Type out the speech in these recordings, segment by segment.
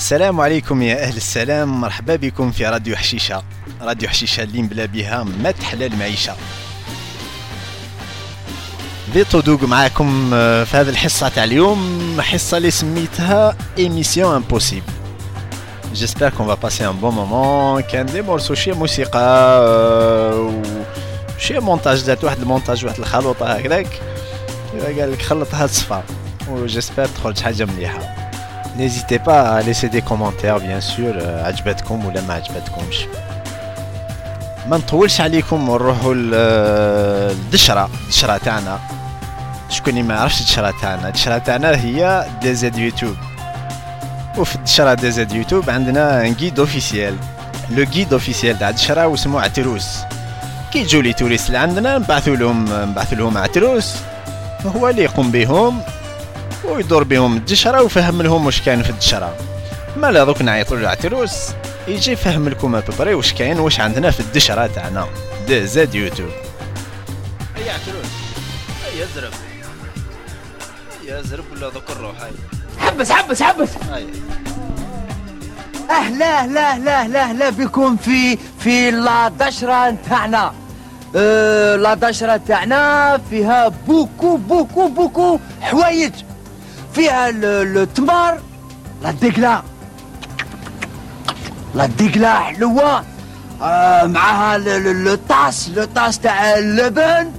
السلام عليكم يا أهل السلام، مرحبا بكم في راديو حشيشة. راديو حشيشة اللي مبلا بها ما تحلى المعيشة. فيتو دوغ معاكم في هذه الحصة تاع اليوم، حصة اللي سميتها إيميسيون امبوسيبل. جيسبر كون فا باسي ان بون مومون. كان دي مورسو شي موسيقى وشي مونتاج، دارت واحد المونتاج، واحد الخلوطة هكذاك، قال لك خلطها تصفى، وجيسبر تخرج حاجة مليحة. N'hésitez pas à laisser des commentaires bien sûr، عجبتكم ولا ما عجبتكمش. ما نطولش عليكم ونروحوا الدشرة تاعنا. شكون ما يعرفش الدشرة تاعنا هي دي زد يوتيوب. وفي الدشرة دي زد يوتيوب عندنا ان جيد اوفيسيال. لو جيد اوفيسيال تاع الدشرة واسمو عتروس. كي يجوا لي توريست اللي عندنا نبعثوا لهم عتروس، هو اللي يقوم بهم ويدور بهم الدشرة ويفهم لهم واش كاين في الدشرة. مالا دوك نعيطوا له عتروس يجي يفهم لكم ابري واش كاين، واش عندنا في الدشرة تاعنا دي زد يوتيوب. هيا عتروس، هيا زرب ولا دوك الروح. حبس اهلا بكم في لا دشرة تاعنا. لا دشرة تاعنا فيها بوكو حوايج. فيها التمر، لا دقلة حلوة، معها الطاس تاع اللبن،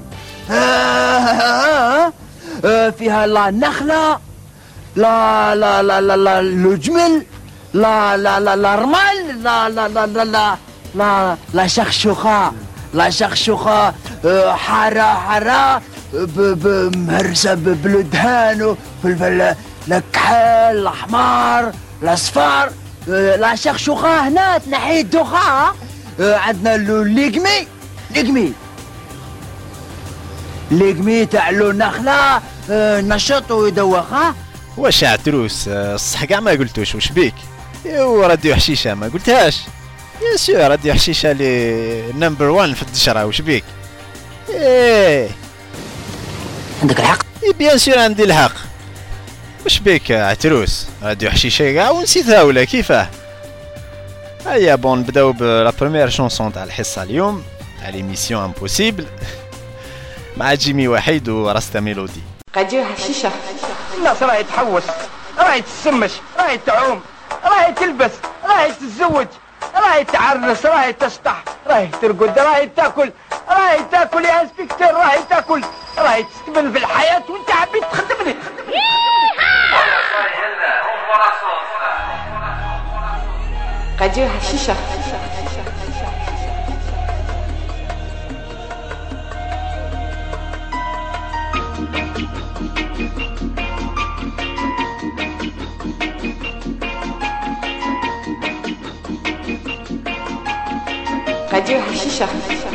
فيها لا نخلة، لا الجمل، لا الرمل، لا شخشوخة حارة مهرسة بالدهان وفلفل الكحل الأحمر الأصفر. لا شخشوخة هنا تنحي الدخان. عندنا ليقمي تاع النخلة، نشط ويدوخها. واش عتروس الصح كاع ما قلتوش، واش بيك؟ ايوا راديو حشيشة ما قلتهاش؟ يا سير راديو حشيشة لي نمبر 1 في الدشرة، واش بيك؟ ايه عندك الحق. بيان سير عندي الحق. واش بيك عتروس؟ راديو حشيشة كاع ونسيتها ولا كيفاه؟ هيا بون نبداو بلا بروميير شونسون تاع الحصة اليوم تاع ليميسيون امبوسيبل مع جيمي وحيد وراستا ميلودي. راديو حشيشة. الناس راهي تحوس، راهي تسمش، راهي تعوم، راهي تلبس، راهي تتزوج، راهي تعرس، راهي تشطح، راهي ترقد، راهي تاكل يا انسبكتور، راهي تاكل، راهي تستقبل في الحياة وانت عبيد تخدم لي. راديو حشيشة. راديو حشيشة.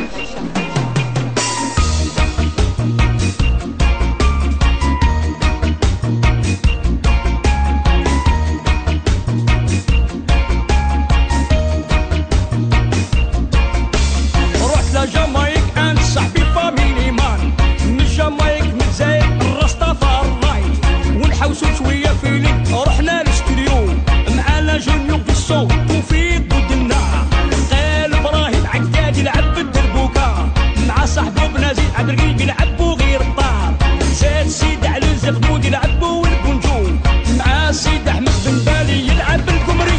رحت لجامايك عند صاحبي فاميلي مان، من جامايك من الجزائر الرستافاراي، ونحوسو شوية فيلم رحنا للاستوديو معانا جونيور في الصوت وفي ضدنا. عقداد يلعب بالدربوكة مع صاحبه بنزيد عبد الرقيق يلعبوا غير الطار. زاد سيد علي الزغمود يلعبوا البونجو مع سيد احمد بن بالي يلعب القمري.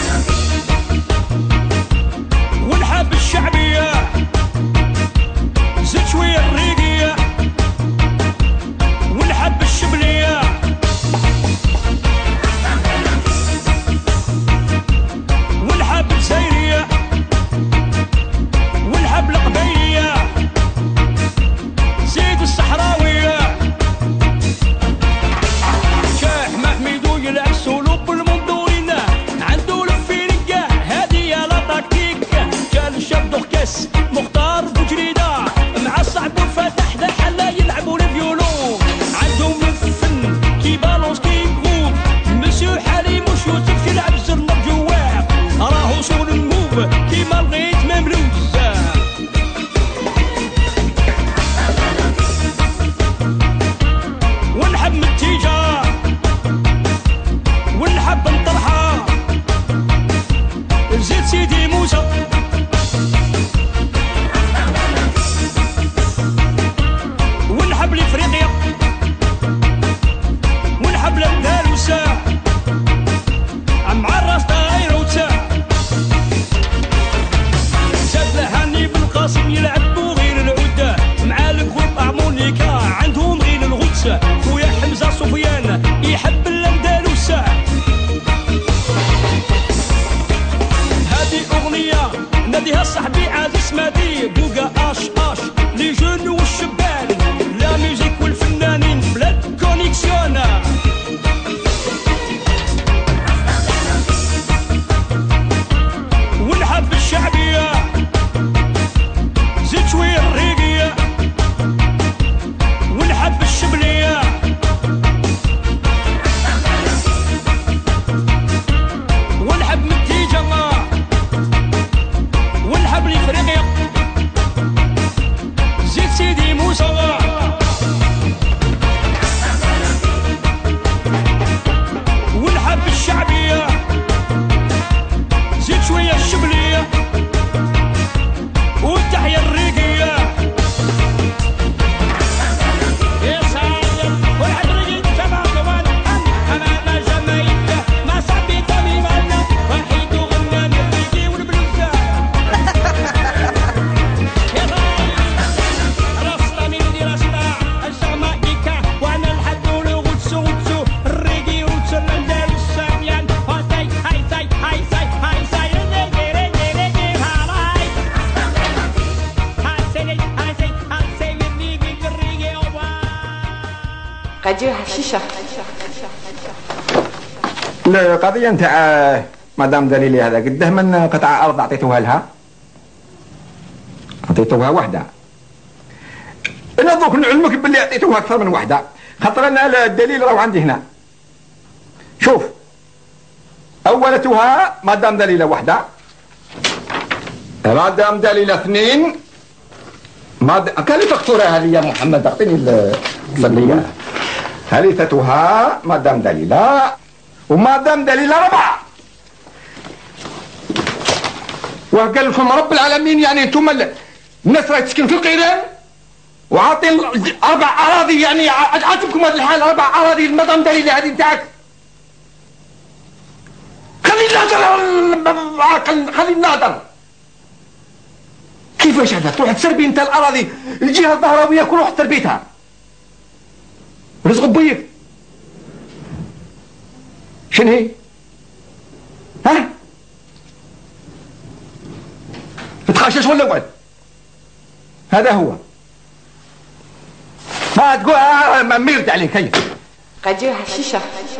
ونحب الشعبية زيد شوية الريقية، ونحب الشبلية ونحب الجزائرية ونحب القبيلية، زيد الصحراوية. شاح محميدو يلعب سولو حمزة سفيان يحب الاندلس. هذه أغنية ناديها صاحبي عزيز مادي بوغا اش اش لي جون والشبان لا ميوزيك والفنانين بلاد كونيكسيون. ونحب الشعبية زيد شوية الريقية ونحب الشبلية ونحب متيجة ونحب الإفريقيا زيد سيدي موسى ونحب الشعبية زيد شوية الشبلية والتحية الريقية. يا سلام ونحب الريقية كمان كمان أنا جمايكا ما صاحبي طمي مالنا وحيد وغناني الريقي والبلوزة. يا راسنا من دي راسنا الجمايكا وأنا الحد والغوتسو غوتسو الريقي غوتسو الأندلس ساميان هاي هاي هاي هاي هاي هاي هاي ريقي ريقي ريقي هاي راديو حشيشة. القضية نتاع مدام دليلي هذا قده من قطع أرض أعطيتوها لها؟ أعطيتوها وحدة. أنا دوك نعلمك باللي أعطيتوها أكثر من وحدة، خاطر أنا الدليل راهو عندي هنا. شوف أولتها مدام دليلة وحدة، مدام دليلة اثنين، كان لي فاكتورة هذه يا محمد أعطيني الصلية. ثالثتها مدام دليلة ومدام دليلة ربعة. وقال لكم رب العالمين يعني انتم الناس راهي تسكن في القيران وعاطين 4 أراضي، يعني عاتبكم هذا الحال 4 أراضي المدام دليلة هذه نتاعك. خلينا نهضر خلينا نهضر. كيفاش هذا تروح تسربي انت الأراضي الجهة الظهراوية كل واحد تربيتها رزق بيك شنو هي؟ ها؟ تخشش ولا وين؟ هذا هو. ما تقول ميرد عليك هيا. راديو حشيشة.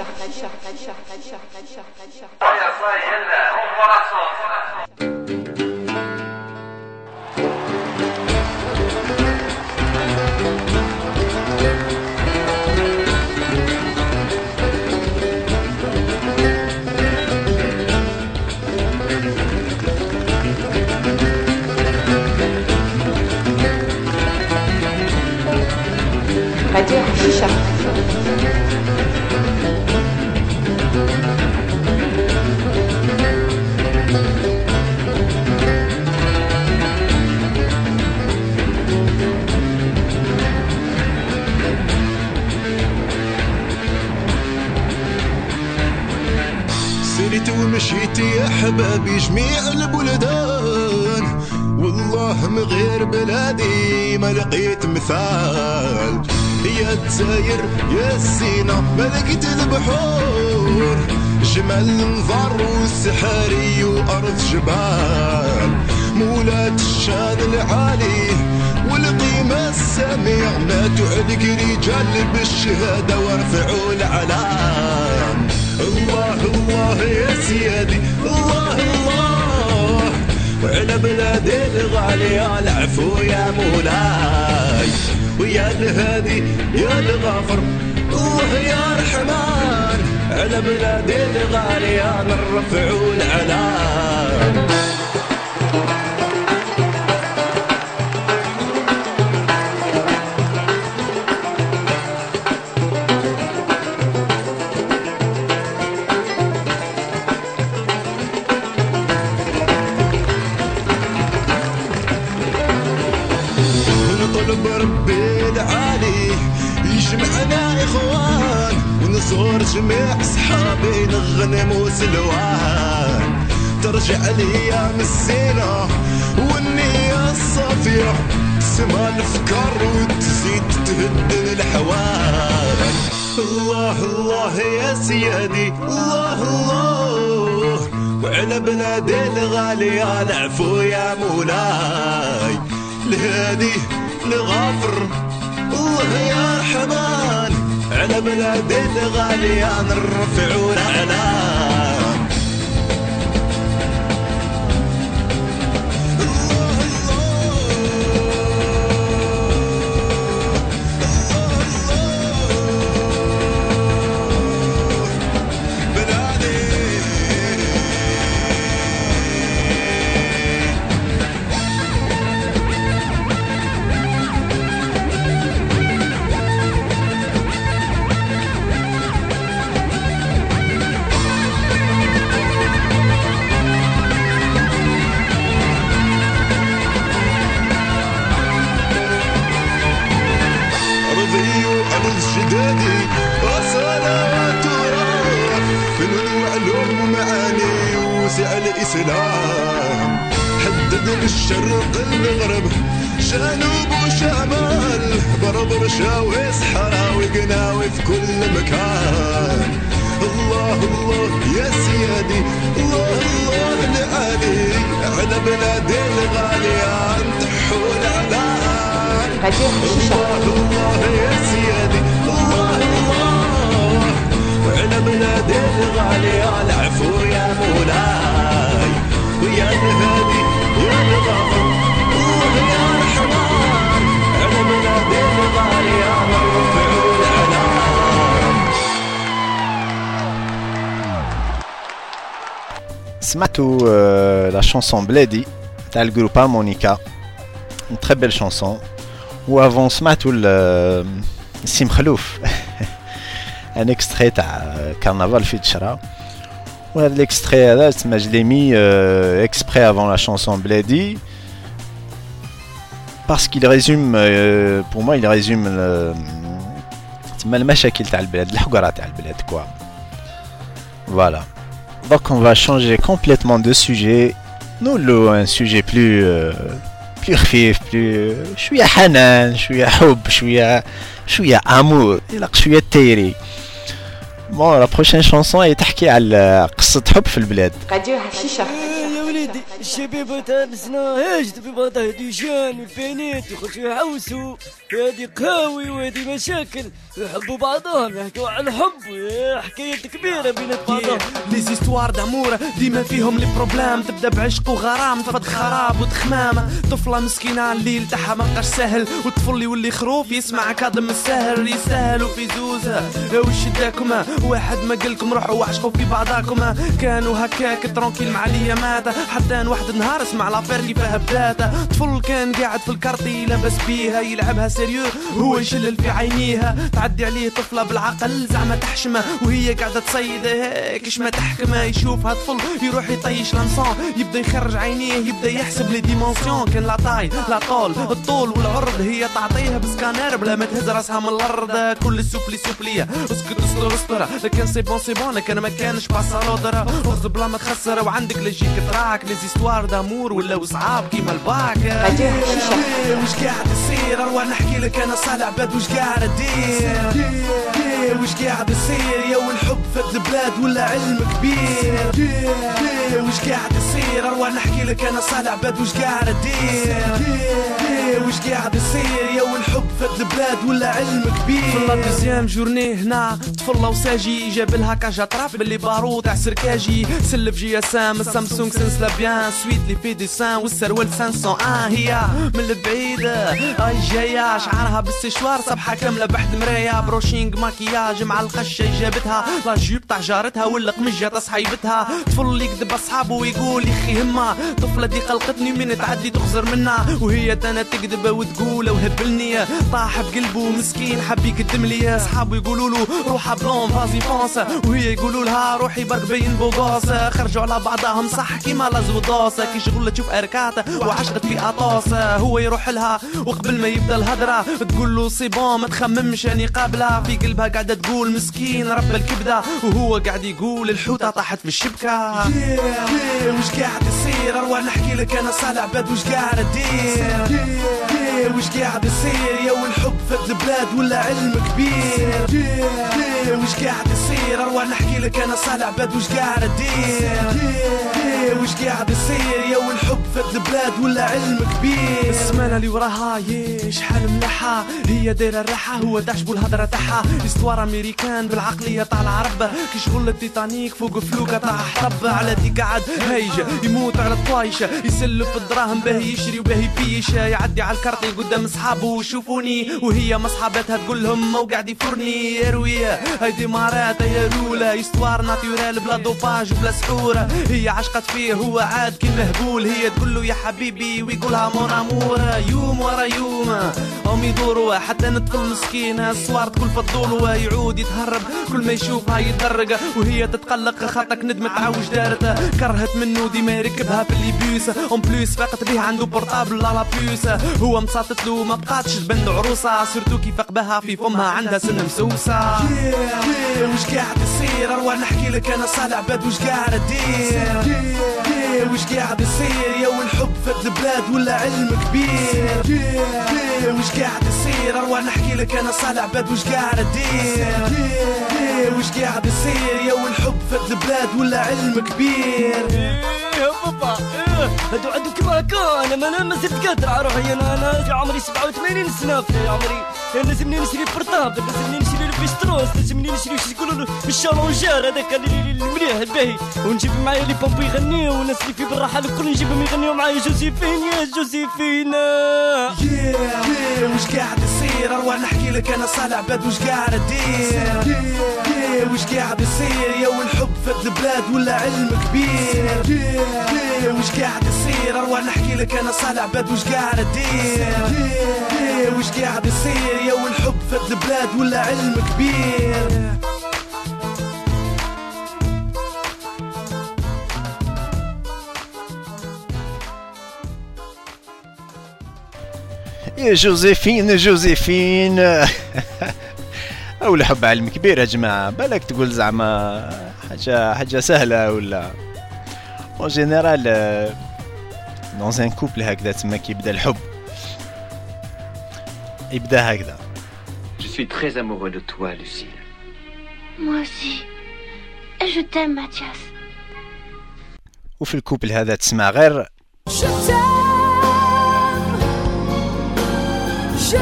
راديو حشيشة. سرت ومشيت يا حبابي جميع البلدان، والله من غير بلادي ما لقيت مثال. يا الجزاير يا السينا ما لقيت البحور، جمال النظر والسحاري وأرض جبال، مولات الشان العالي والقيمة السامية، ماتوا عليك رجال بالشهادة ورفعوا العلام. الله الله يا سيادي الله الله، وعلى بلادي الغالية العفو يا مولاي، ويا الهادي يا الغافر الله يا رحمن، على بلادي الغالية نرفع العلام. نطلب ربي العالي يجمعنا إخوان، ونزور جميع صحابي نغنم وسلوان، ترجع الأيام الزينة والنية الصافية، تسمع الافكار وتزيد تهدن الحوار. الله الله يا سيادي الله الله، وعلى بلادي الغالية العفو يا مولاي. الهادي الغافر الله يا رحمن، على بلادي الغالية نرفعوا العلام. جدادي وصلوات وراف، فنون وعلوم ومعاني وسع الإسلام. حدد الشرق المغرب جنوب وشمال، بربر شاوي صحراوي قناوي في كل مكان. الله الله يا سيادي الله الله العالي، على بلادي الغالية نضحوا الإعلان. الله الله يا سيادي الله الله، وعلى بلادي الغالية العفو يا مولاي. ويا الهادي يا الغافر الله يا رحمن، على بلادي الغالية نرفعوا الإعلام. سمعتوا la chanson Bledi تاع الجروب هارمونيكا، une très belle chanson. وافون سمعتوا سيم خلوف ان اكستري تاع كارنافال في تشرا. وهذا الاكستري هذا تسمى جليمي اكسبري افون لا شانسون بلادي parce qu'il résume pour moi il résume تسمى المشاكل تاع البلاد، الحقرة تاع البلاد كوا. Voilà. Donc on va changer complètement de sujet. Nous un sujet plus خفيف، شويه حنان، شويه حب، شويه امور، شويه تيري. بون لا بروشين شانسون هي تحكي على قصه حب في البلاد. راديو حشيشه. يا وليدي الشبيبه تاع السناهج تبي تهدي جان والبنات يخرجوا يحوسوا، هادي قهاوي وهادي مشاكل، يحبوا بعضهم يحكوا على الحب، حكاية كبيرة بين بعضهم. لي زيستوار دامور ديما فيهم لي بروبلام، تبدا بعشق وغرام تفض خراب وتخمامة. طفلة مسكينة الليل تاعها مابقاش سهل، والطفل يولي خروف يسمع كاظم السهر يسهل وفي زوزة. وش داكما واحد ما قالكم روحوا وعشقوا في بعضاكما، كانوا هكاك ترونكيل مع اليامات، حتى واحد النهار اسمع لافير كيفاها بداتا. طفل كان قاعد في الكارتي لاباس بيها يلعبها سيريو، هو يشلل في عينيها، تعدي عليه طفلة بالعقل زعما تحشمه، وهي قاعدة تصيد هيك كش ما تحكمه. يشوفها طفل يروح يطيش لانسان، يبدا يخرج عينيه يبدا يحسب لي ديمونسيون، كان لا طاي لا طول الطول والعرض، هي تعطيها بسكانير بلا ما تهز راسها من الارض. كل سوبليه اسكت استر استر، لكن سي بون لكن ما كانش باسالودرا، رز بلا ما تخسر وعندك لجيك تراك لي زيستوار دامور ولا صعاب كيما الباك. وش قاعد يصير اروح نحكي لك انا صالح عباد وش قاعد ادير، وش قاعد يصير يا والحب فات البلاد ولا علم كبير. وش قاعد يصير اروح نحكي لك انا صالح عباد وش قاعد ادير، وش قاعد يصير يا والحب فات البلاد ولا علم كبير. في لا دوزيام جورني هنا طفل وساجي جاب لها كاجا طراف باللي بارو تاع سركاجي، سلف جي اس ام السامسونج سنسلا بيان سويت لي في ديسان والسروال 501. هي من البعيد اي جايه شعرها بالسشوار صبحه كامله بحد مرايه، بروشينغ ماكياج مع القشه جابتها، لا جيب تاع جارتها ولا قمجه تاع صحيبتها. طفل اللي يكذب اصحابه ويقول يخي هما، طفله دي قلقتني من تعدي تخزر منها، وهي تانا تكذب وتقول وهبلني، طاح بقلبه مسكين حب يقدم لي. اصحابه يقولوا له روح بلون فازي فونس، وهي يقولوا لها روحي برك بين بوغوس. خرجوا على بعضهم صح كيما لازودوس، كي شغل تشوف اركات وعشقت في اطوس. هو يروح لها وقبل ما يبدا الهضره تقول له سي بون ما تخممش اني قابله، في قلبها قاعده تقول مسكين رب الكبده، وهو قاعد يقول الحوته طاحت في الشبكه. وش قاعد يصير اروح نحكي لك انا صالح عباد وش قاعد ادير، وش قاعد يصير يا والحب فات البلاد ولا علم كبير وش قاعد يصير اروح نحكي لك انا صالح عباد وش قاعد ادير وش قاعد يصير يا والحب فات البلاد ولا علم كبير السمانة اللي وراها شحال ملحة هي دايرة الراحة هو داشبو الهضرة تاعها استوار امريكان بالعقلية تاع العرب كي شغل التيتانيك فوق فلوكة تاع حرب على دي قاعد هيجة يموت على الطايشة يسلف الدراهم باهي يشري وباهي بيشة يعدي على الكارتي قدام اصحابه وشوفوني وهي مصحابتها تقول لهم ما وقاعد يفرني يا روية هايدي مارات يا رولا استوار ناتورال بلا دوباج وبلا سحورة هي عشقت فيه هو عاد كي مهبول هي تقول له يا حبيبي ويقولها مون امور يوم ورا يوم هم يدوروا حتى نطفل مسكينة الصوار تقول فضول ويعود يتهرب كل ما يشوفها يتدرق وهي تتقلق خاطك ندمت عاوج دارتها كرهت منه ديما يركبها في الليبيوس اون بلوس فاقت به عنده بورطابل لا بلوس هو مصاطت له ما بقاتش تبان عروسه سيرتو كي فاق بها في فمها عندها سن مسوسه وش قاعد يصير اروح نحكي لك انا صالح عباد وش قاعد ادير وش قاعد يصير يا والحب فات البلاد ولا علم كبير وش قاعد يصير اروح نحكي لك انا صالح عباد وش قاعد ادير وش قاعد يصير يا والحب فات البلاد ولا علم كبير يا بابا هادو عندو كيما هكا انا ما زلت قادر على روحي انا عمري 87 سنه في عمري لازمني نشري بورطابل لازمني نشري البيستروس لازمني نشري واش يقولوا الشالونجار هذاك المليح الباهي ونجيب معايا لي بامبو يغنيو والناس اللي في بالراحه الكل نجيبهم يغنيو معايا جوزيفين يا جوزيفينا وش قاعد يصير اروح نحكي لك انا صالح عباد وش قاعد ادير وش قاعد يصير يا والحب فات البلاد ولا علم كبير وش قاعد يصير اروح نحكي لك انا صالح عباد وش قاعد ادير وش قاعد يصير يا والحب فات البلاد ولا علم كبير يا جوزيفين جوزيفين او الحب علم كبير يا جماعه بالك تقول زعما حاجه سهله ولا اون جينيرال دون ان كوبل هكذا تما كيبدا الحب يبدا هكذا. Je suis très amoureux de toi, Lucille. Moi aussi. Et je t'aime, Mathias. وفي الكوبل هذا تسمع غير Je t'aime. Je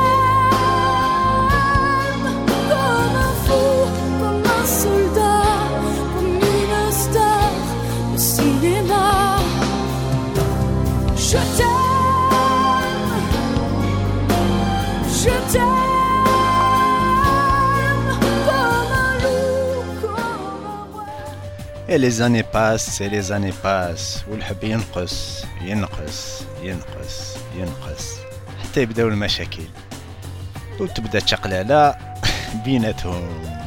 t'aime. Comme un fou, comme un soldat, comme une star de cinéma. Je t'aime. Je t'aime. Comme un loup, comme un roi. Et les années passent et les années passent والحب ينقص ينقص ينقص ينقص حتى يبداو المشاكل وتبدا الشقلالة بيناتهم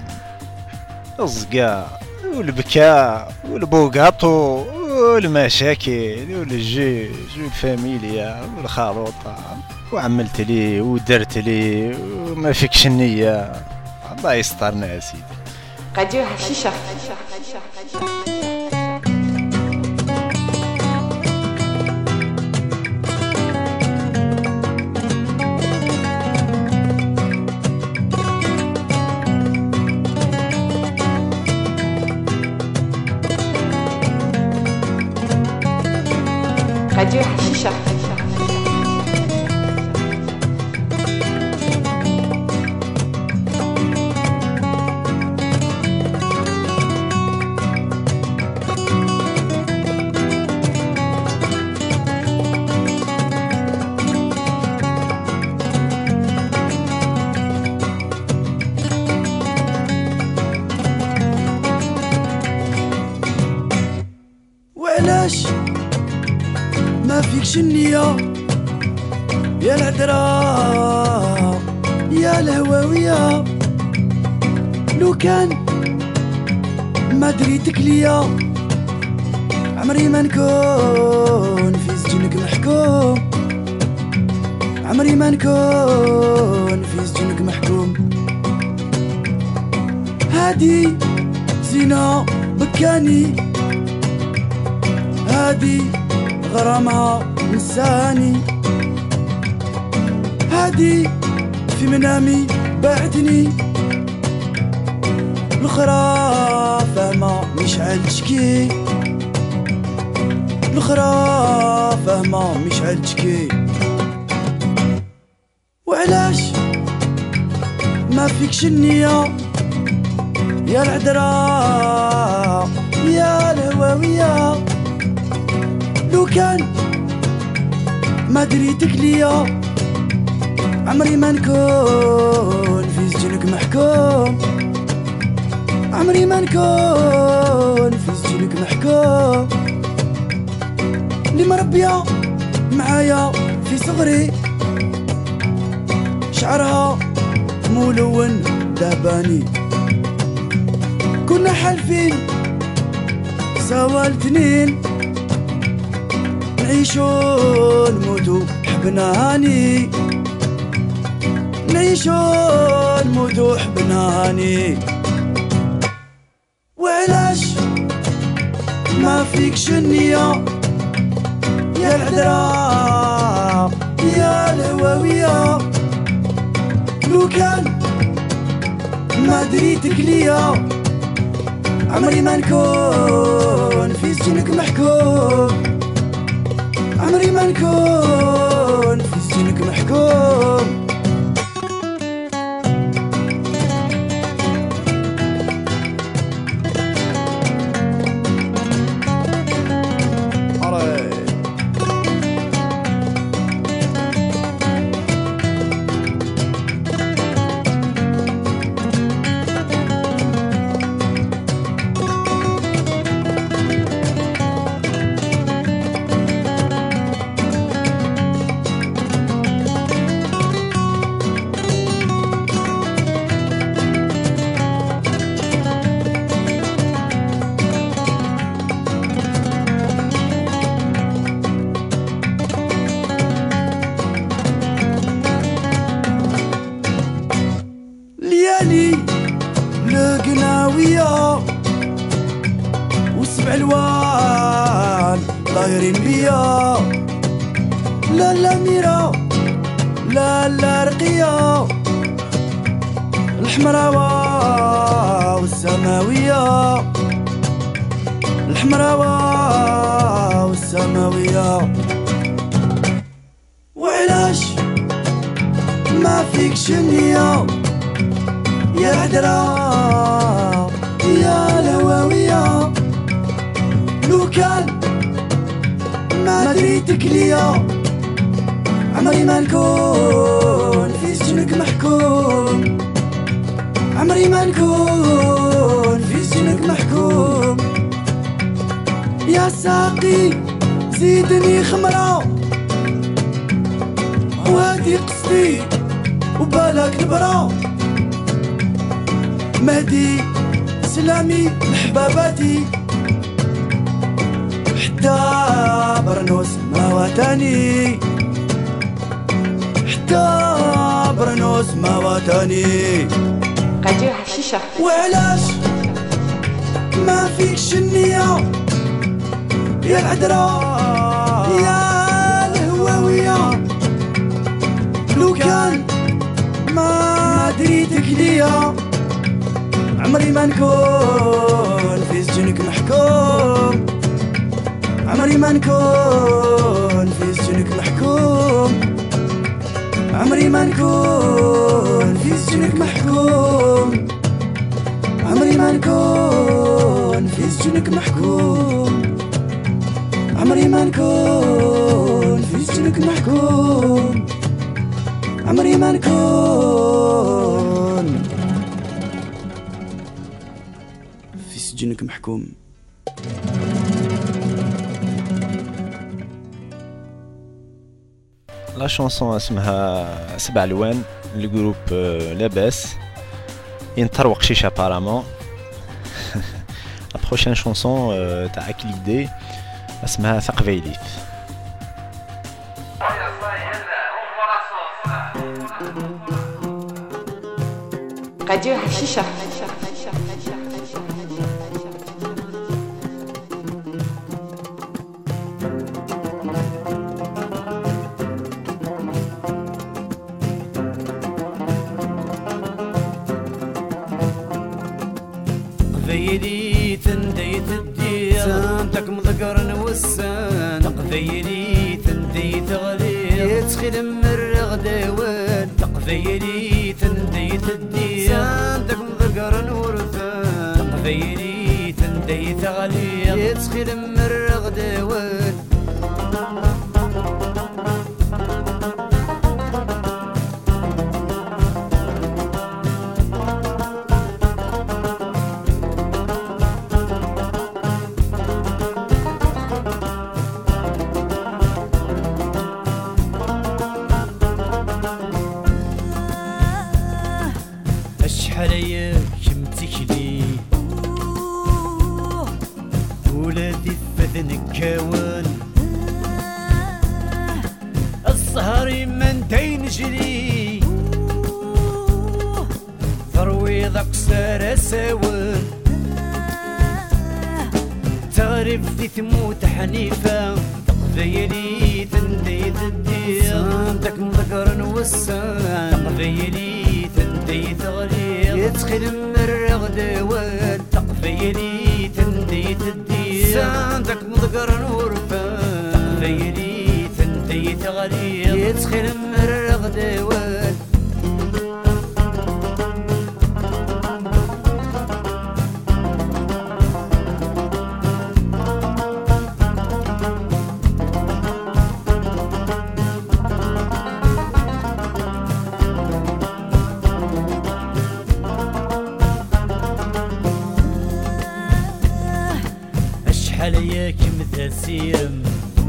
الزقاء والبكاء والبوقاطو والمشاكل والجيج والفاميليا والخلوطة وعملت لي ودرت لي وما فيكش النية الله يسترنا يا سيدي. راديو حشيشة. راديو حشيشة. وعلاش ما فيكش النية يا الهدرة يا الهواوية لو كان ما دريتك ليا عمري ما نكون في سجنك محكوم عمري ما نكون في سجنك محكوم هادي زينة بكاني هادي غرامها نساني عادي في منامي بعدني الأخرى فهمة مش عالتشكي الأخرى فهمة مش عالتشكي وعلاش ما فيكش النية يا العذراء يا الهواوية لو كان ما دريتك ليا عمري ما نكون في سجنك محكوم عمري ما نكون في سجنك محكوم اللي مربية معايا في صغري شعرها ملون ذهباني كنا حالفين سوا التنين نعيشو نموتو حبنا هاني نعيشو نموتو حبنا هاني وعلاش ما فيكش النية يا العذراء يا الهواوية لو كان ما دريتك ليا عمري ما نكون في سجنك محكوم عمري ما نكون في سجنك محكوم القناوية وسبع الوان طايرين بيا لا لا ميرا لا لا رقية الحمراوة والسماوية الحمراوة والسماوية وعلاش ما فيكش النية يا العذراء يا الهواوية لو كان ما دريتك ليا عمري ما نكون في سجنك محكوم عمري ما نكون في سجنك محكوم يا ساقي زيدني خمرة وهادي قصدي وبالك نبرة مهدي سلامي لحباباتي حتى برنوس ما واتاني حتى برنوس ما واتاني راديو حشيشة وعلاش ما فيكش النية يا العذراء يا الهواوية لو كان ما دريتك ليا عمري ما نكون في سجنك محكوم عمري ما نكون في سجنك محكوم عمري ما نكون في سجنك محكوم عمري ما نكون في سجنك محكوم عمري ما نكون في سجنك محكوم عمري ما نكون في سجنك محكوم. لا شونسون اسمها سبع الوان الجروب لاباس ينطروق شيشه ابارامون. لا بروشين شونسون تاع كليدي اسمها ثقب يليف. راديو حشيشة تقبيلي تنديت الدير سانتك مذكر نوسان تقبيلي تنديت غلير يتخيل مرغ داوان تقبيلي تنديت الدير سانتك مذكر نورثان تقبيلي تنديت غلير يتخيل مرغ داوان عليا شمتك لي ولادي فذن كاون السهر من دين جري ثروي ضقسر ساون تعرف ذي تموت حنيفة تقبيلي تنديت الدير صندك مذكر نوسان تقبيلي تنديت غليظ يتخيل مرغ دوان تقبيلي تنديت الدير صندك مذكر نورفان تقبيلي تنديت غليظ يتخيل مرغ دوان عليك مثاسيم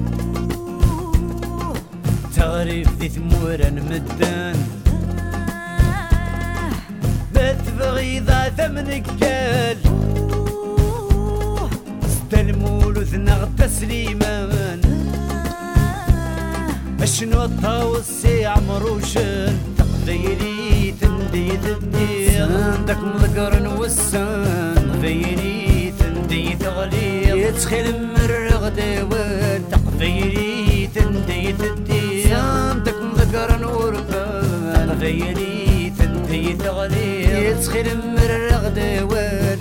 تعرف ذي ثمورا مدان بتبغي ذا ثمنك كال استلمول وثنغ تسليمان اشنو الطاوسي عمروشن تقبيلي تنديت الدير عندك مذكر نوسان تقبيلي تنديت غليظ يتخيل مرغ دوان تقبيلي تنديت الدير عندك مذكر نورفان تقبيلي تنديت غليظ يتخيل مرغ دوان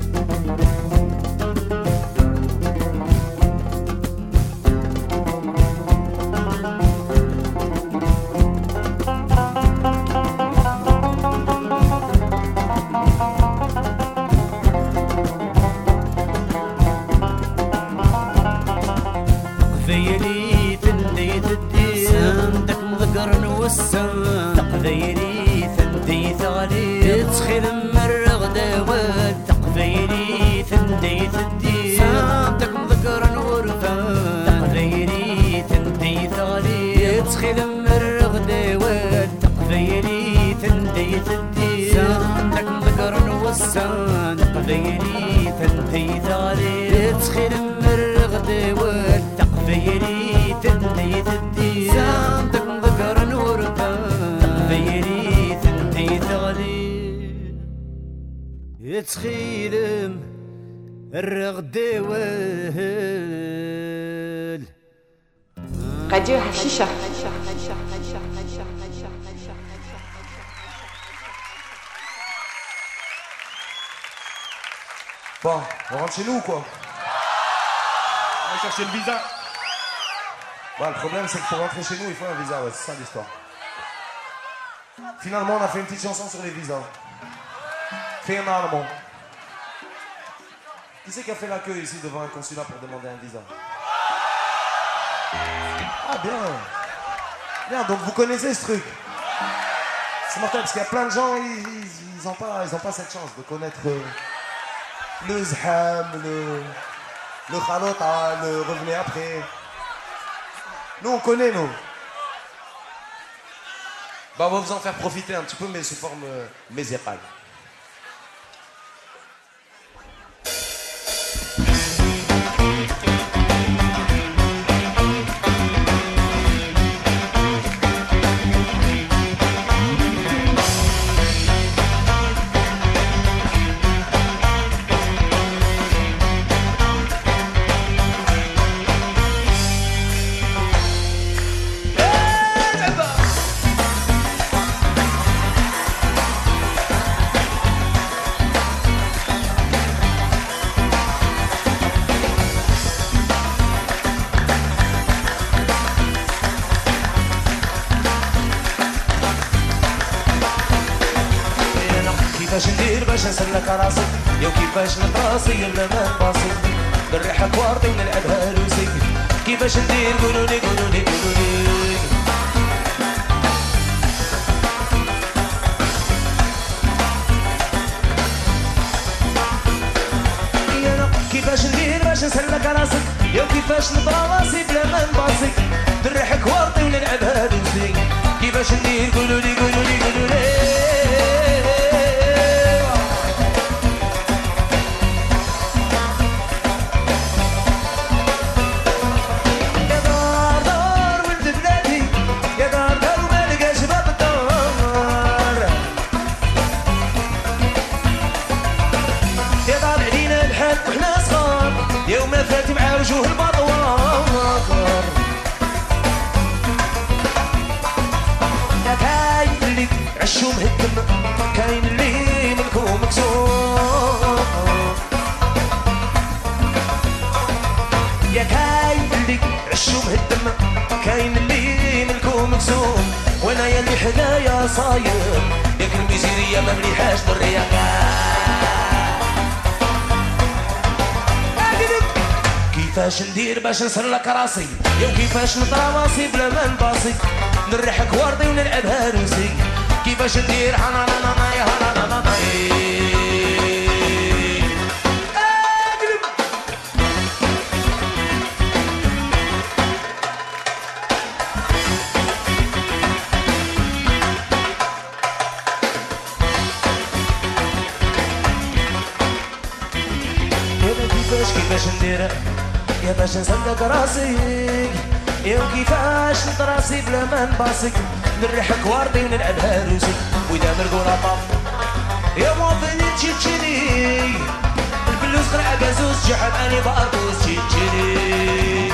تقبيلي تنديت الدير عندك مذكر نوسان تقبيلي تنديت غليظ يتخيل مرغ دوان تقبيلي تنديت الدير عندك مذكر نورفان تقبيلي تنديت غليظ يتخيل مرغ دوان تقبيلي تنديت الدير عندك مذكر نوسان تقبيلي تنديت غليظ يتخيل مرغ دوان تقبيلي تنديت الدير عندك مذكر نورفان تقبيلي تنديت غليظ يتخيلم الرغد وال راديو حشيشة. Bon, on rentre chez nous ou quoi? On va chercher le visa. Ouais, le problème c'est que pour rentrer chez nous, il faut un visa, ouais, c'est ça l'histoire. Finalement, on a fait une petite chanson sur les visas. Finalement. Qui c'est qui a fait la queue ici devant un consulat pour demander un visa? Ah bien. Bien, donc vous connaissez ce truc. C'est mortel parce qu'il y a plein de gens, ils ont pas cette chance de connaître le zham, le khalota, le revenez après. Nous on connaît, nous. Bah, on va vous en faire profiter un petit peu, mais sous forme musicale. باش نسلك راسي يا كيفاش نطراسي ولا ما نباصي نريحك ورطي ونلعبها روسي كيفاش ندير قولولي قولولي قولولي كيفاش ندير باش نسلك راسك يا كيفاش نطرا راسي بلا ما نباصي نريحك ورطي ونلعبها روسي كيفاش ندير قولولي قولولي قولولي فاتي مع وجوه البطوار يا كاين اللي عشو مهدم كاين اللي ملكو مكسور يا كاين اللي عشو مهدم كاين اللي ملكو مكسور وانا يا اللي حدايا صاير ياك الميزيرية ما مليحاش بالرياقة كيفاش ندير باش نسلك راسي يا كيفاش نطرا راسي بلا ما نباصي نريحك وردي ونلعبها روسي كيفاش ندير هاناناناي هاناناناي كيفاش ندير يا باش نسلك راسي يا كيفاش نطراسي بلا ما نباصي نريحك وردي ونلعبها روسي وإذا مرقونا طاف يا موطني تشيتشيني الفلوس قرعة قازوز جحد أني باربوز تشيتشيني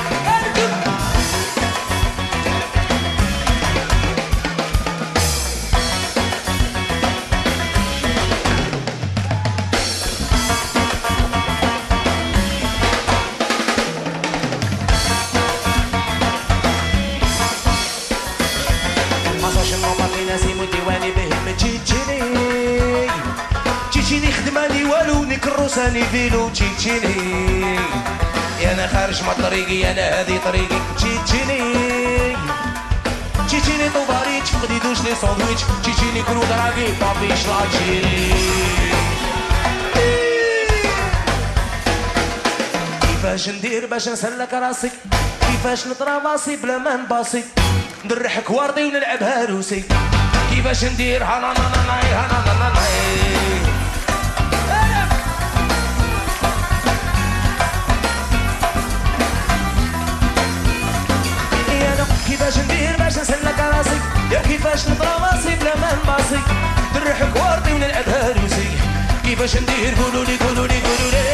ساني فيلو تشيتشيني يا انا خارج من طريقي انا هذه طريقي تشيتشيني تشيتشيني طوباريتش فقديدوش لي ساندويتش تشيتشيني كرو دراغي بابيش لاتشيني كيفاش ندير باش نسلك راسي كيفاش نطرا راسي بلا ما نباصي نريحك وردي ونلعبها روسي كيفاش ندير هاناناناي هاناناناي كيفاش ندير باش نسلك راسي يا كيفاش نطرا راسي بلا ما نباصي نريحك وردي ونلعبها روسي كيفاش ندير قولولي قولولي قولولي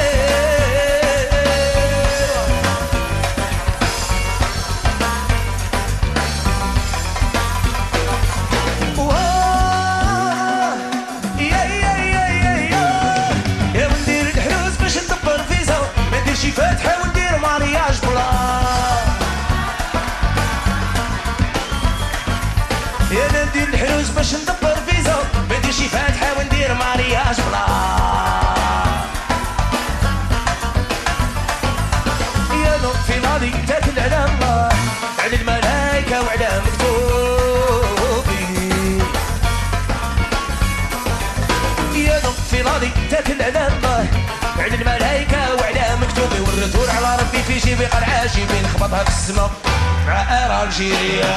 يا وندير الحروس باش ندبر فيزا ما نديرش فاتحة وندير مارياج بلا يا ندير الحروس باش ندبر فيزا ما نديرش فاتحة وندير مارياج بلا يا نوم في ناضي تاكل على الله على الملايكة وعلى مكتوبي يا نوم في ناضي تاكل على الله على الملايكة وعلى مكتوبي والرتور على ربي في جيبي قرعة جيبي نخبطها في السما مع ارى الجيريا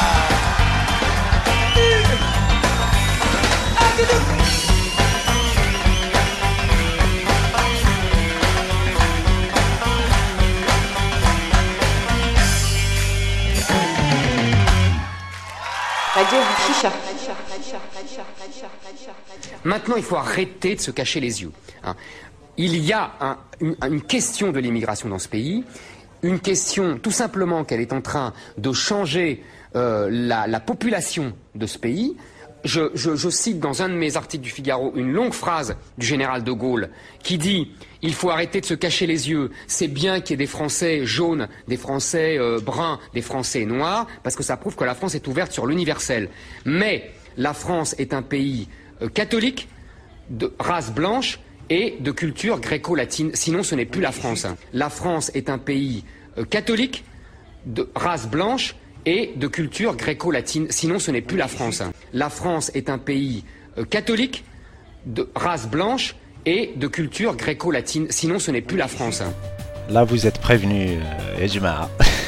Maintenant, il faut arrêter de se cacher les yeux. Il y a une question de l'immigration dans ce pays, une question tout simplement qu'elle est en train de changer la population de ce pays. Je cite dans un de mes articles du Figaro une longue phrase du général de Gaulle qui dit « Il faut arrêter de se cacher les yeux, c'est bien qu'il y ait des Français jaunes, des Français bruns, des Français noirs, parce que ça prouve que la France est ouverte sur l'universel. Mais la France est un pays catholique, de race blanche et de culture gréco-latine. Sinon, ce n'est plus la France. La France est un pays catholique, de race blanche et de culture gréco-latine. Sinon, ce n'est plus la France. La France est un pays catholique, de race blanche et de culture gréco-latine. Sinon, ce n'est plus la France. Là, vous êtes prévenus, Ejma.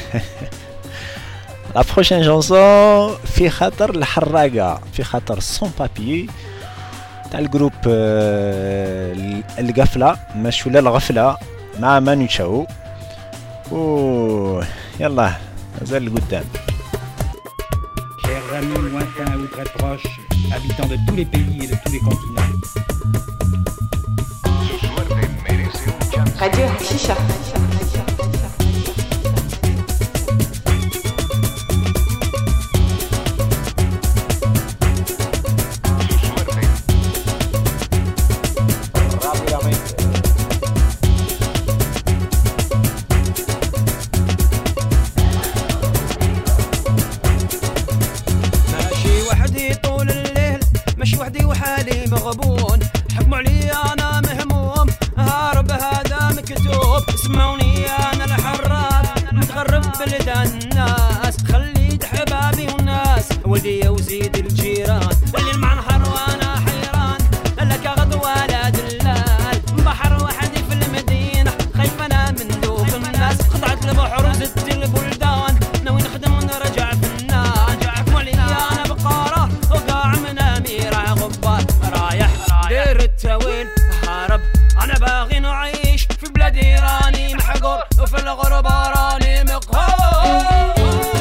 La prochaine chanson, في خاطر الحراقة، في خاطر sans papier. تاع الجروب القفلة مش ولا الغفلة مع مانو تشاو. يلا مازال لقدام. Chers amis lointains ou très proches, habitants de tous les pays et de tous les continents. Radio Hashisha. مغبون حكموا علي انا مهموم هارب هذا مكتوب اسمعوني انا الحراب متغرب بلدان الناس خليت حبابي والناس ولدي وزيد الجيران اللي المعنحر وانا حيران لك غدوه لا دلال بحر وحدي في المدينه خايف انا من دوب الناس قطعت البحر وزدت البلدان ناوي نخدم ونرجع فنان حكموا علي انا بقاره وقاع من امير غبار دير التويل هارب انا باغي نعيش في بلادي راني محقور وفي الغربة راني مقهور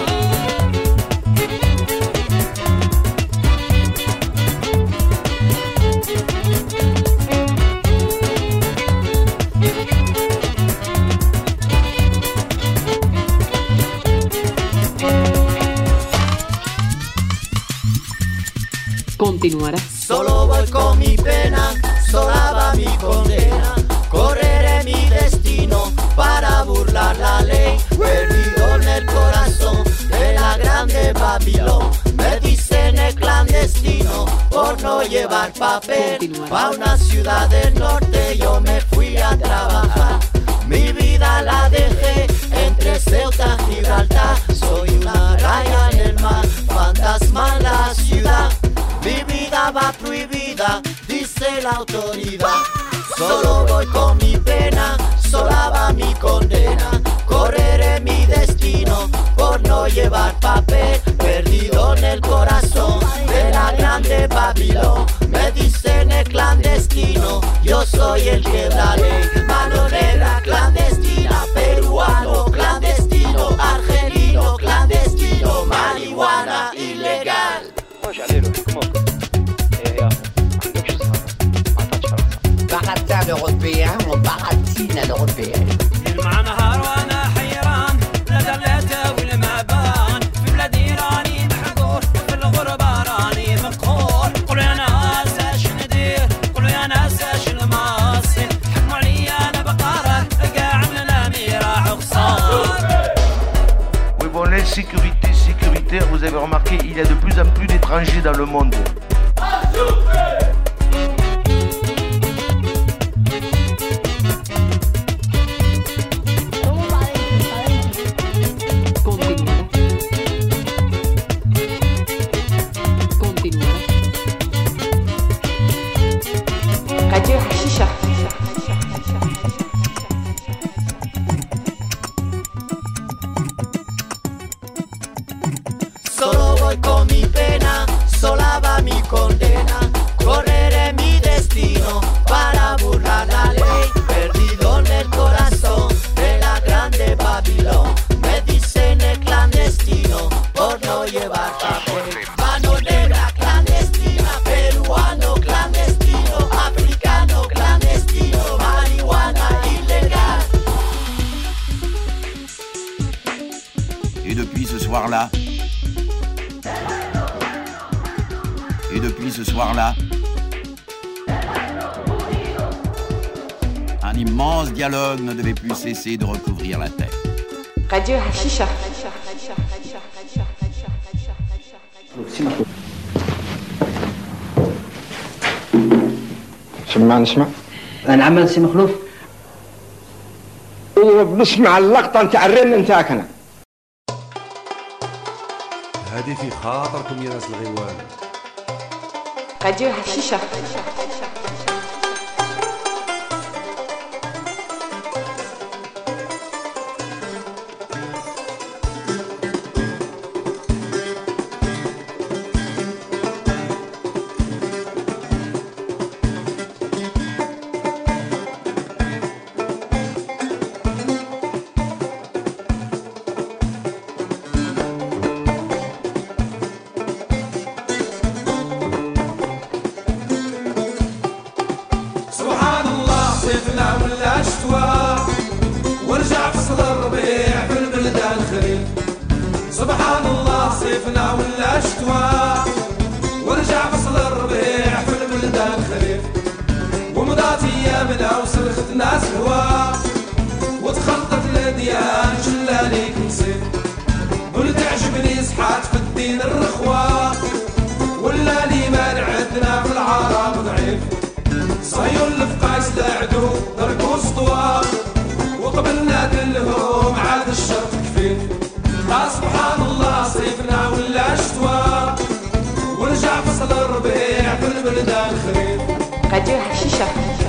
Continuará. Solo voy con mi pena, sola va mi condena. Correré mi destino para burlar la ley. Perdido en el corazón de la grande Babilón. Me dicen el clandestino por no llevar papel. Pa' una ciudad del norte yo me fui a trabajar. Mi vida la dejé entre Ceuta y Gibraltar. Soy una raya en el mar, fantasma en la ciudad. Mi vida va prohibida, dice la autoridad. Solo voy con mi pena, sola va mi condena. Correré mi destino por no llevar papel. Perdido en el corazón de la grande Babilón. Me dicen el clandestino, yo soy el que da ley. Mano negra clandestina, peruano clandestino, argelino clandestino, marihuana ilegal. Baratin européen, on baratine à l'européenne. المعنهر وانا حيران لا دلته ولا ما بان في بلادي راني محقور في الغربة راني مقهور قولوا يا ناس اش ندير قولوا يا ناس اش الماصير حكموا علي انا بقارة قاع من الامير راح خسار. Oui bon, l'insécurité, sécuritaire, vous avez remarqué, il y a de plus en plus d'étrangers dans le monde. Radio Hashisha. Solo voy con mi pena, sola va mi condena. Correré mi destino para burlar la ley. Perdido en el corazón de la grande Babilón. Me dicen el clandestino por no llevar papel. Mano negra clandestina, peruano clandestino, africano clandestino, marihuana ilegal. Et depuis ce soir-là, un immense dialogue ne devait plus cesser de recouvrir la terre. Radio Hashisha. نسمع نعم سي مخلوف. ونسمع اللقطة نتاع الرن نتاعك أنا. هذه في خاطركم يا ناس الغيوان. راديو حشيشة. ورجع فصل الربيع في البلدان خريف. سبحان الله صيفنا ولا شتوا ورجع فصل الربيع في البلدان خريف. ومضات ايامنا وصرخت ناس هوا وتخلطت الاديان شلاليك نصيف. قلت عجبني صحات في الدين الرخوة ولا الايمان عندنا في العرب ضعيف. صهيون الفقاس لعدو دركو سطوا وقبلنا كلهم عاد الشرط كفيف. سبحان الله صيفنا ولا شتوا ورجع فصل الربيع في البلدان خريف. راديو حشيشة.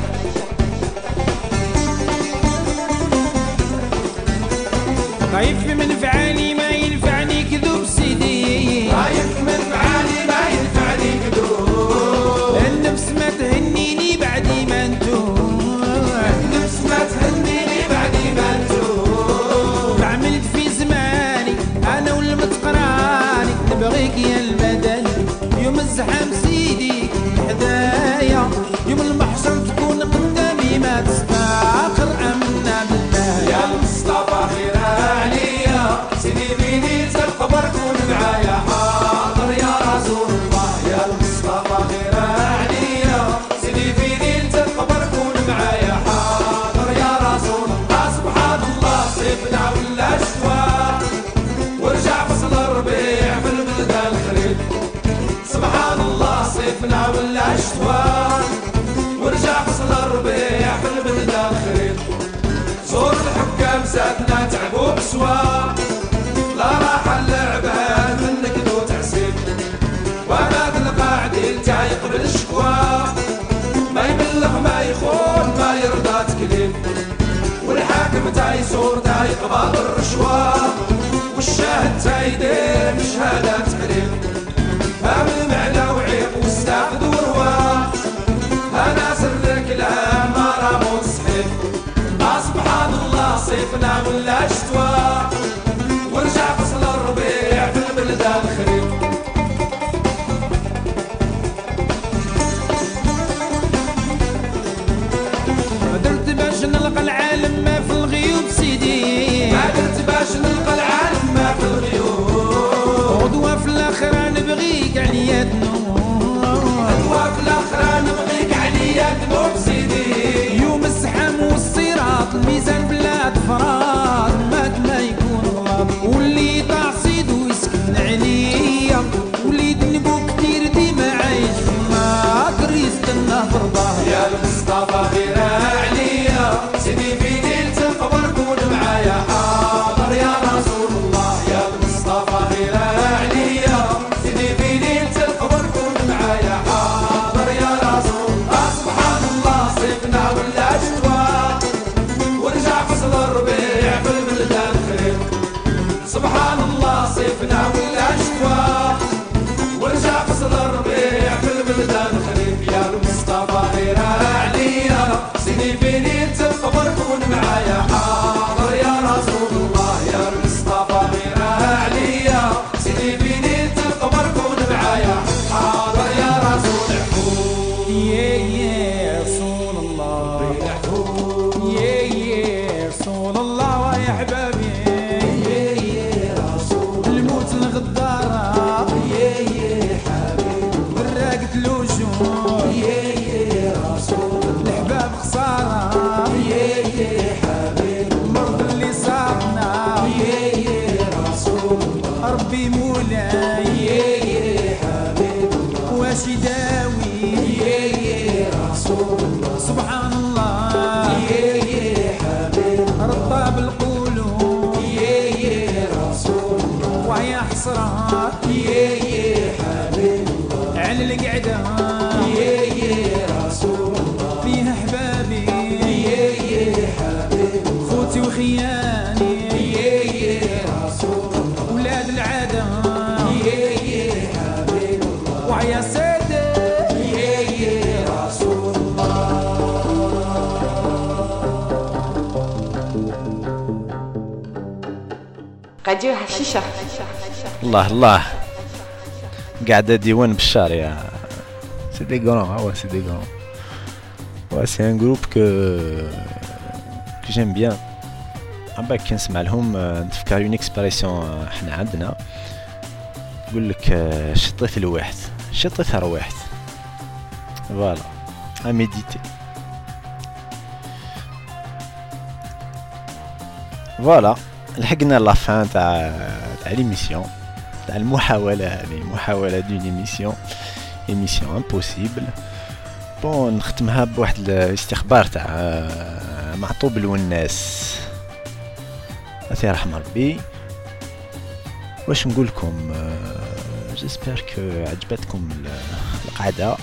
خايف من فعالي ما ينفعني كذوب سيدي. خايف من فعالي ما ينفعني كذوب. النفس ما تهنيني بعدي ما انتم. النفس ما تهنيني بعدي ما انتم. عملت في زماني انا والمتقراني نبغيك يا البدن. يوم الزحام سيدي حدايا يوم المحشر تكون قدامي ما تستاخر امنا بالله. يا المصطفى خير عليا سيدي بيني الخبر كون معايا حاضر يا رسول الله. يا المصطفى خير عليا سيدي بيني الخبر كون معايا حاضر يا رسول الله. سبحان الله صيفنا ولا شتوا ورجع فصل الربيع في البلدان خريف. سبحان الله صيفنا ولا شتوا ورجع فصل الربيع في البلدان خريف. زور الحكام ساتنا تعبوا بسوا لا راح اللعبان منك دو تعسيف. وما القاعدين تعيق بالشكوى ما يبلغ ما يخون ما يرضى تكليف. والحاكم تايسور تايقبض الرشوة والشاهد تايدير شهادة تكليف. فهم المعنى وعيب واستاخذ وروا انا سر الكلام ما رامو صحيح. سبحان الله صيفنا ولا شتوا ورجع فصل الربيع في البلدان خريف. ما درت باش نلقى العالم ما في الغيوب سيدي. ما درت باش نلقى العالم ما في الغيوب. غدوة في الاخرى نبغيك عليا ذنوب. غدوة في الاخرى نبغيك عليا ذنوب سيدي. يوم الزحام والصراط الميزان بلا تفراط ما يكون غلط. واللي طاع صيدو يسكن عليا واللي ذنبو كتير ديما عايش ما قدر يستنى فرضاه. يا المصطفى غير عليا سيدي في ليلة القبر كون معايا حاضر يا رسول الله. يا المصطفى غير عليا سيدي في ليلة القبر كون معايا حاضر يا رسول الله. سبحان الله صيفنا ولا شتوا ورجع فصل الربيع في البلدان خريف. سبحان الله صيفنا ولا شتوا ورجع فصل الربيع في البلدان خريف. يا المصطفى غير عليا سيدي في ليلة القبر كون معايا حاضر يا رسول الله. يا المصطفى غير عليا سيدي في ليلة القبر كون معايا حاضر يا رسول الله. يا رسول الله يا رسول الله يا حبابي. الموت الغدارة يا حبيبي وراقة الوجوه يا رسول الحباب خسارة يا حبيبي مرض اللي صاب الأسرار يا حبيب الله على القعدة يا رسول الله فيها أحبابي يا حبيب خوتي وخياني يا رسول الله ولاد العادة يا حبيب الله وعيا سادة يا رسول الله راديو حشيشة. الله الله قاعدة ديوان بشار يا سي دي غران. ouais c'est des grands. ouais c'est un groupe que j'aime bien. عباك كي نسمع لهم نتفكر اون اكسبريسيون حنا عندنا يقول لك شطيت الواحد شطيت رواحت فوالا ا ميديتي. فوالا لحقنا لا فان تاع ليميسيون تاع المحاولة هذه محاولة دون ايميسيون امبوسيبل. بون نختمها بواحد الاستخبار تاع معطوب الوناس الله يرحم ربي. واش نقول لكم جيسبر كو عجبتكم القعده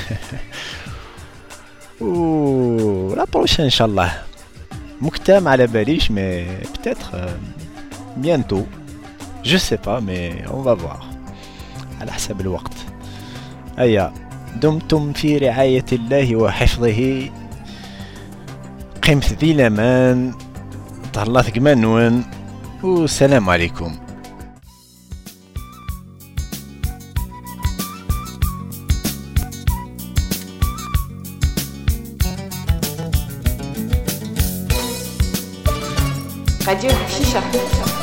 و لا بروشين ان شاء الله مكتم على باليش مي peut-être bientôt je sais pas mais on va voir على حسب الوقت. هيا دمتم في رعاية الله وحفظه قمت ذي الامان طهلا ثقمانون والسلام عليكم. راديو حشيشة.